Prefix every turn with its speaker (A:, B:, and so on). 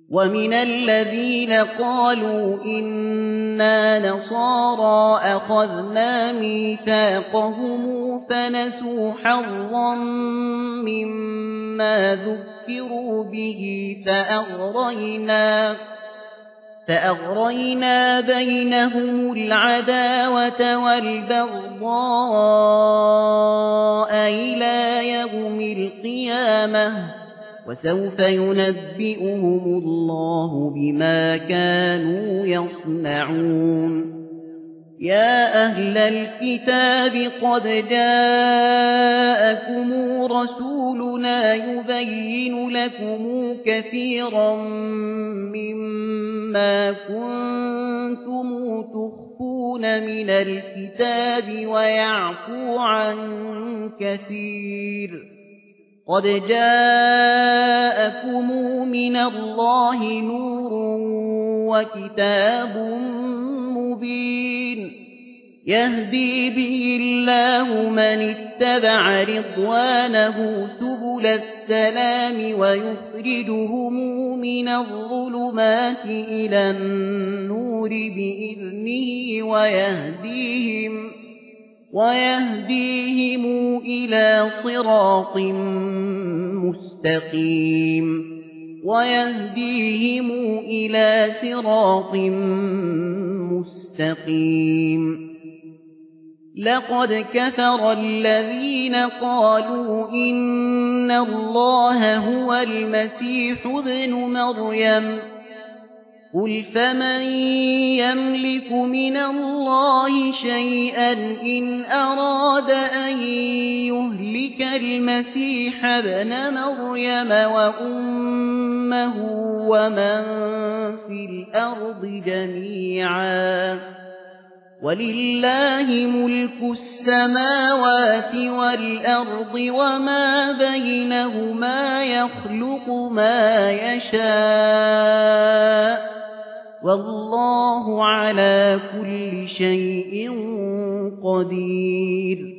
A: ومن الذين قالوا إنا نصارى أخذنا ميثاقهم فنسوا حظا مما ذكروا به فأغرينا بينهم العداوة والبغضاء إلى يوم القيامة وسوف ينبئهم الله بما كانوا يصنعون يا أهل الكتاب قد جاءكم رسولنا يبين لكم كثيرا مما كنتم تخفون من الكتاب ويعفو عن كثير قد جاءكم من الله نور وكتاب مبين يهدي به الله من اتبع رضوانه سبل السلام ويخرجهم من الظلمات إلى النور بإذنه ويهديهم إلى صراط مستقيم لقد كفر الذين قالوا إن الله هو المسيح ابن مريم قل فمن يملك من الله شيئا إن أراد أن يهلك المسيح ابن مريم وأمه ومن في الأرض جميعا ولله ملك السماوات والأرض وما بينهما يخلق ما يشاء والله على كل شيء قدير